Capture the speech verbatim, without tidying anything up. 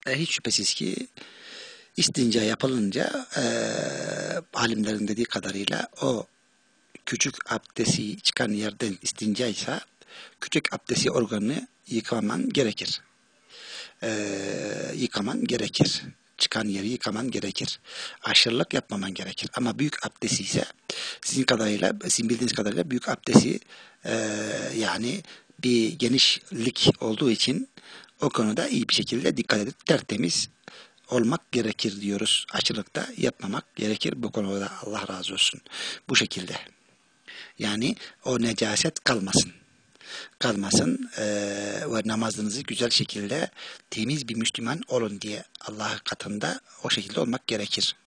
E, hiç şüphesiz ki istinca yapılınca e, alimlerin dediği kadarıyla o küçük abdesti çıkan yerden istinca ise küçük abdesti organını yıkaman gerekir. E, yıkaman gerekir. Çıkan yeri yıkaman gerekir. Aşırılık yapmaman gerekir. Ama büyük abdesti ise sizin kadarıyla, sizin bildiğiniz kadarıyla büyük abdesti e, yani bir genişlik olduğu için o konuda iyi bir şekilde dikkat edip tertemiz olmak gerekir diyoruz. Açılıkta yapmamak gerekir bu konuda. Allah razı olsun. Bu şekilde. Yani o necaset kalmasın. Kalmasın eee, ve namazınızı güzel şekilde temiz bir Müslüman olun diye Allah katında o şekilde olmak gerekir.